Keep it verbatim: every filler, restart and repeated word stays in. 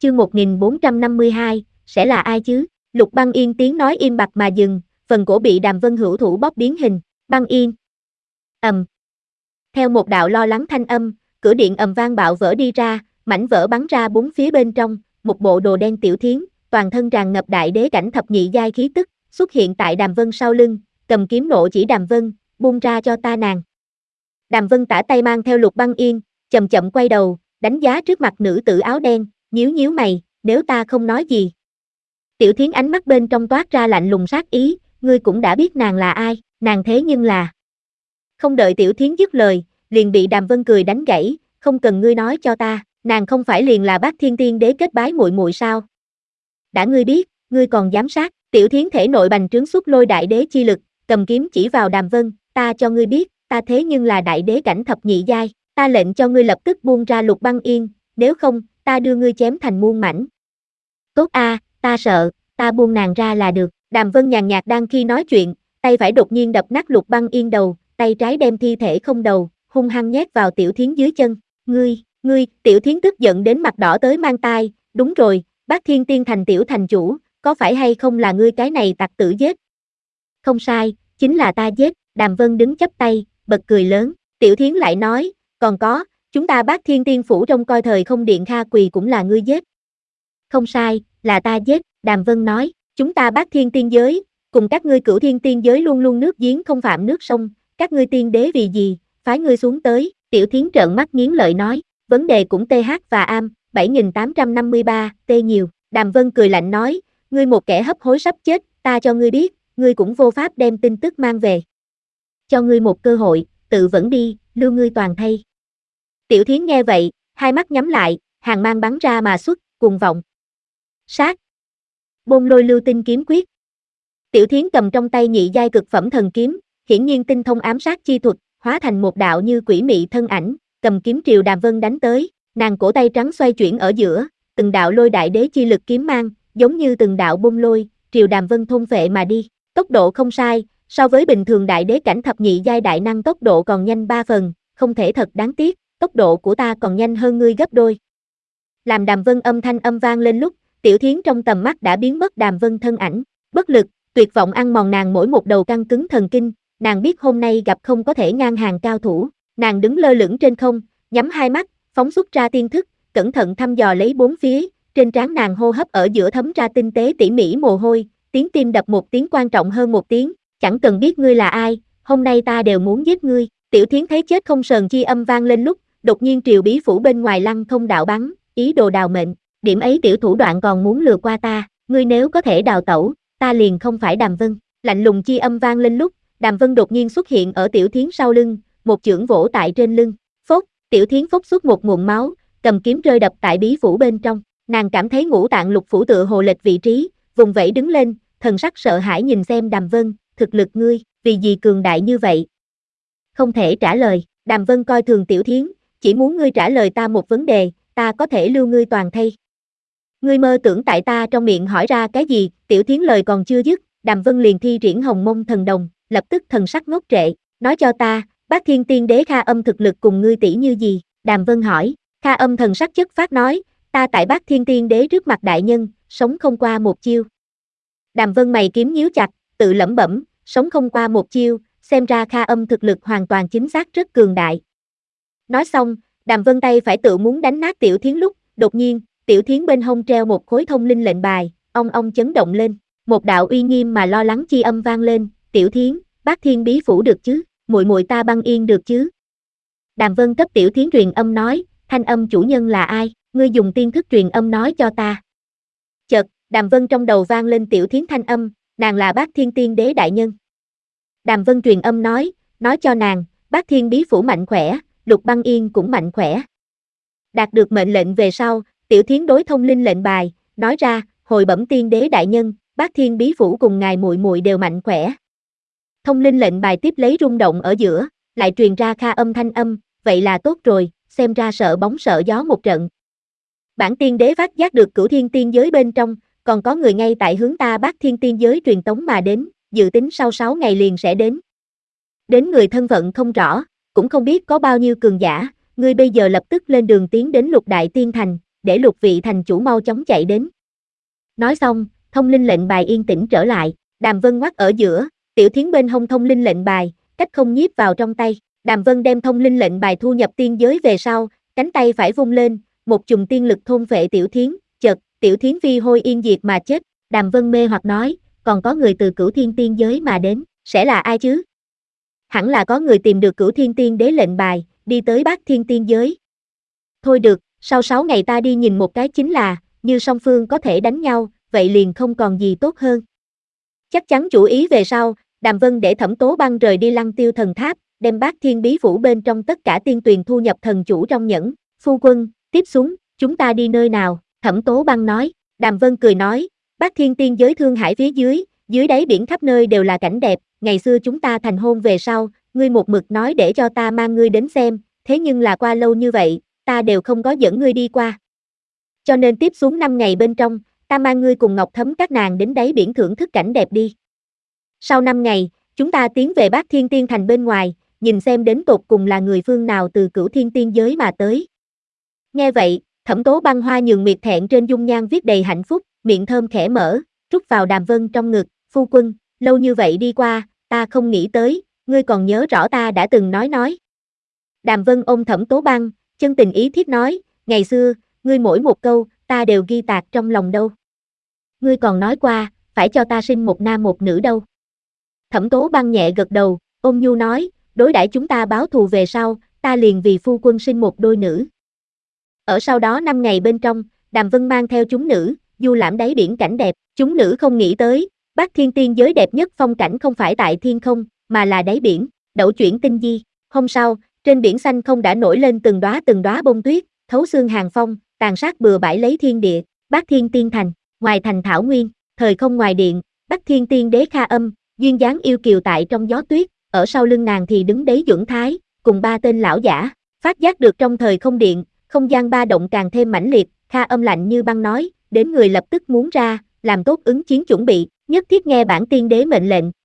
chương một nghìn bốn trăm năm mươi hai, sẽ là ai chứ? Lục Băng Yên tiếng nói im bặt mà dừng, phần cổ bị Đàm Vân hữu thủ bóp biến hình. Băng Yên. Ầm. Theo một đạo lo lắng thanh âm, cửa điện ầm vang bạo vỡ đi ra, mảnh vỡ bắn ra bốn phía bên trong, một bộ đồ đen tiểu thiến, toàn thân tràn ngập đại đế cảnh thập nhị giai khí tức, xuất hiện tại Đàm Vân sau lưng, cầm kiếm nộ chỉ Đàm Vân, buông ra cho ta nàng. Đàm Vân tả tay mang theo Lục Băng Yên, chậm chậm quay đầu, đánh giá trước mặt nữ tử áo đen, nhíu nhíu mày, nếu ta không nói gì. Tiểu thiến ánh mắt bên trong toát ra lạnh lùng sát ý, ngươi cũng đã biết nàng là ai, nàng thế nhưng là. Không đợi tiểu thiến dứt lời, liền bị Đàm Vân cười đánh gãy, không cần ngươi nói cho ta, nàng không phải liền là Bát Thiên Tiên Đế kết bái muội muội sao? Đã ngươi biết, ngươi còn dám sát, tiểu thiến thể nội bành trướng xuất lôi đại đế chi lực, cầm kiếm chỉ vào Đàm Vân, ta cho ngươi biết, ta thế nhưng là đại đế cảnh thập nhị giai, ta lệnh cho ngươi lập tức buông ra Lục Băng Yên, nếu không, ta đưa ngươi chém thành muôn mảnh. Tốt a, ta sợ, ta buông nàng ra là được. Đàm Vân nhàn nhạt đang khi nói chuyện, tay phải đột nhiên đập nát Lục Băng Yên đầu, tay trái đem thi thể không đầu, hung hăng nhét vào tiểu thiến dưới chân. Ngươi, ngươi, tiểu thiến tức giận đến mặt đỏ tới mang tai, đúng rồi, Bát Thiên Tiên thành tiểu thành chủ, có phải hay không là ngươi cái này tặc tử giết? Không sai, chính là ta giết. Đàm Vân đứng chắp tay, bật cười lớn, tiểu thiến lại nói, còn có, chúng ta Bát Thiên Tiên phủ trong coi thời không điện Kha Quỳ cũng là ngươi giết. Không sai, là ta giết, Đàm Vân nói, chúng ta Bát Thiên Tiên giới, cùng các ngươi Cửu Thiên Tiên giới luôn luôn nước giếng không phạm nước sông, các ngươi tiên đế vì gì, phái ngươi xuống tới, tiểu thiến trợn mắt nghiến lợi nói, vấn đề cũng th và am, bảy nghìn tám trăm năm mươi ba, t nhiều, Đàm Vân cười lạnh nói, ngươi một kẻ hấp hối sắp chết, ta cho ngươi biết, ngươi cũng vô pháp đem tin tức mang về. Cho ngươi một cơ hội, tự vẫn đi, lưu ngươi toàn thây. Tiểu thiến nghe vậy, hai mắt nhắm lại, hàng mang bắn ra mà xuất, cuồng vọng. Sát. Bôn lôi lưu tinh kiếm quyết. Tiểu thiến cầm trong tay nhị giai cực phẩm thần kiếm, hiển nhiên tinh thông ám sát chi thuật, hóa thành một đạo như quỷ mị thân ảnh, cầm kiếm triều Đàm Vân đánh tới, nàng cổ tay trắng xoay chuyển ở giữa, từng đạo lôi đại đế chi lực kiếm mang, giống như từng đạo bôn lôi, triều Đàm Vân thôn phệ mà đi, tốc độ không sai, so với bình thường đại đế cảnh thập nhị giai đại năng tốc độ còn nhanh ba phần, không thể thật đáng tiếc, tốc độ của ta còn nhanh hơn ngươi gấp đôi. Làm Đàm Vân âm thanh âm vang lên lúc, tiểu thiến trong tầm mắt đã biến mất Đàm Vân thân ảnh, bất lực, tuyệt vọng ăn mòn nàng mỗi một đầu căng cứng thần kinh, nàng biết hôm nay gặp không có thể ngang hàng cao thủ, nàng đứng lơ lửng trên không, nhắm hai mắt, phóng xuất ra tiên thức, cẩn thận thăm dò lấy bốn phía, trên trán nàng hô hấp ở giữa thấm ra tinh tế tỉ mỉ mồ hôi, tiếng tim đập một tiếng quan trọng hơn một tiếng, chẳng cần biết ngươi là ai, hôm nay ta đều muốn giết ngươi. Tiểu thiến thấy chết không sờn chi âm vang lên lúc, đột nhiên triều bí phủ bên ngoài lăng không đạo bắn, ý đồ đào mệnh, điểm ấy tiểu thủ đoạn còn muốn lừa qua ta, ngươi nếu có thể đào tẩu, ta liền không phải Đàm Vân. Lạnh lùng chi âm vang lên lúc, Đàm Vân đột nhiên xuất hiện ở tiểu thiến sau lưng, một chưởng vỗ tại trên lưng, phốt, tiểu thiến phốc xuất một nguồn máu, cầm kiếm rơi đập tại bí phủ bên trong, nàng cảm thấy ngũ tạng lục phủ tựa hồ lệch vị trí, vùng vẫy đứng lên, thần sắc sợ hãi nhìn xem Đàm Vân, thực lực ngươi, vì gì cường đại như vậy? Không thể trả lời, Đàm Vân coi thường tiểu thiến, chỉ muốn ngươi trả lời ta một vấn đề, ta có thể lưu ngươi toàn thây. Ngươi mơ tưởng tại ta trong miệng hỏi ra cái gì, tiểu thiến lời còn chưa dứt, Đàm Vân liền thi triển hồng mông thần đồng, lập tức thần sắc ngốc trệ, nói cho ta, Bát Thiên Tiên Đế Kha Âm thực lực cùng ngươi tỷ như gì, Đàm Vân hỏi, Kha Âm thần sắc chất phát nói, ta tại Bát Thiên Tiên Đế trước mặt đại nhân, sống không qua một chiêu. Đàm Vân mày kiếm nhíu chặt, tự lẩm bẩm, sống không qua một chiêu, xem ra Kha Âm thực lực hoàn toàn chính xác rất cường đại. Nói xong, Đàm Vân tay phải tự muốn đánh nát tiểu thiến lúc, đột nhiên, tiểu thiến bên hông treo một khối thông linh lệnh bài, ong ong chấn động lên, một đạo uy nghiêm mà lo lắng chi âm vang lên, tiểu thiến, Bát Thiên bí phủ được chứ, muội muội ta Băng Yên được chứ. Đàm Vân cấp tiểu thiến truyền âm nói, thanh âm chủ nhân là ai, ngươi dùng tiên thức truyền âm nói cho ta. Chợt, Đàm Vân trong đầu vang lên tiểu thiến thanh âm, nàng là Bát Thiên Tiên Đế đại nhân. Đàm Vân truyền âm nói, nói cho nàng, Bát Thiên bí phủ mạnh khỏe, Lục Băng Yên cũng mạnh khỏe. Đạt được mệnh lệnh về sau, tiểu thiến đối thông linh lệnh bài, nói ra, hồi bẩm tiên đế đại nhân, Bát Thiên bí phủ cùng ngài muội muội đều mạnh khỏe. Thông linh lệnh bài tiếp lấy rung động ở giữa, lại truyền ra Kha Âm thanh âm, vậy là tốt rồi, xem ra sợ bóng sợ gió một trận. Bản tiên đế phát giác được Cửu Thiên Tiên giới bên trong, còn có người ngay tại hướng ta Bát Thiên Tiên giới truyền tống mà đến, dự tính sau sáu ngày liền sẽ đến. Đến người thân phận không rõ, cũng không biết có bao nhiêu cường giả, ngươi bây giờ lập tức lên đường tiến đến Lục Đại Tiên Thành, để lục vị thành chủ mau chóng chạy đến. Nói xong, thông linh lệnh bài yên tĩnh trở lại, Đàm Vân ngoắc ở giữa, Tiểu Thiến bên hông thông linh lệnh bài, cách không nhiếp vào trong tay. Đàm Vân đem thông linh lệnh bài thu nhập tiên giới về sau, cánh tay phải vung lên, một chùm tiên lực thôn phệ Tiểu Thiến, chợt, Tiểu Thiến phi hôi yên diệt mà chết. Đàm Vân mê hoặc nói, còn có người từ Cửu Thiên tiên giới mà đến, sẽ là ai chứ? Hẳn là có người tìm được Cửu Thiên tiên đế lệnh bài, đi tới Bát Thiên tiên giới. Thôi được, sau sáu ngày ta đi nhìn một cái chính là, như song phương có thể đánh nhau, vậy liền không còn gì tốt hơn. Chắc chắn chủ ý về sau, Đàm Vân để Thẩm Tố Băng rời đi Lăng Tiêu thần tháp, đem Bát Thiên bí phủ bên trong tất cả tiên tuyền thu nhập thần chủ trong nhẫn. Phu quân, tiếp xuống, chúng ta đi nơi nào? Thẩm Tố Băng nói. Đàm Vân cười nói, Bát Thiên tiên giới Thương Hải phía dưới, dưới đáy biển khắp nơi đều là cảnh đẹp, ngày xưa chúng ta thành hôn về sau, ngươi một mực nói để cho ta mang ngươi đến xem, thế nhưng là qua lâu như vậy, ta đều không có dẫn ngươi đi qua. Cho nên tiếp xuống năm ngày bên trong, ta mang ngươi cùng Ngọc Thấm các nàng đến đáy biển thưởng thức cảnh đẹp đi. Sau năm ngày, chúng ta tiến về Bát Thiên tiên thành bên ngoài, nhìn xem đến tột cùng là người phương nào từ Cửu Thiên tiên giới mà tới. Nghe vậy, Thẩm Tố Băng hoa nhường miệt thẹn trên dung nhan viết đầy hạnh phúc, miệng thơm khẽ mở, rút vào Đàm Vân trong ngực. Phu quân, lâu như vậy đi qua, ta không nghĩ tới, ngươi còn nhớ rõ ta đã từng nói nói. Đàm Vân ôm Thẩm Tố Băng, chân tình ý thiết nói, ngày xưa, ngươi mỗi một câu, ta đều ghi tạc trong lòng đâu. Ngươi còn nói qua, phải cho ta sinh một nam một nữ đâu. Thẩm Tố Băng nhẹ gật đầu, ôn nhu nói, đối đãi chúng ta báo thù về sau, ta liền vì phu quân sinh một đôi nữ. Ở sau đó năm ngày bên trong, Đàm Vân mang theo chúng nữ, du lãm đáy biển cảnh đẹp, chúng nữ không nghĩ tới, Bát Thiên tiên giới đẹp nhất phong cảnh không phải tại thiên không, mà là đáy biển, đẩu chuyển tinh di. Hôm sau, trên biển xanh không đã nổi lên từng đóa từng đóa bông tuyết, thấu xương hàng phong, tàn sát bừa bãi lấy thiên địa. Bát Thiên tiên thành, ngoài thành thảo nguyên, thời không ngoài điện, Bát Thiên tiên đế Kha Âm, duyên dáng yêu kiều tại trong gió tuyết, ở sau lưng nàng thì đứng đấy Duẩn Thái, cùng ba tên lão giả. Phát giác được trong thời không điện, không gian ba động càng thêm mãnh liệt, Kha Âm lạnh như băng nói, đến người lập tức muốn ra, làm tốt ứng chiến chuẩn bị, nhất thiết nghe bản tiên đế mệnh lệnh.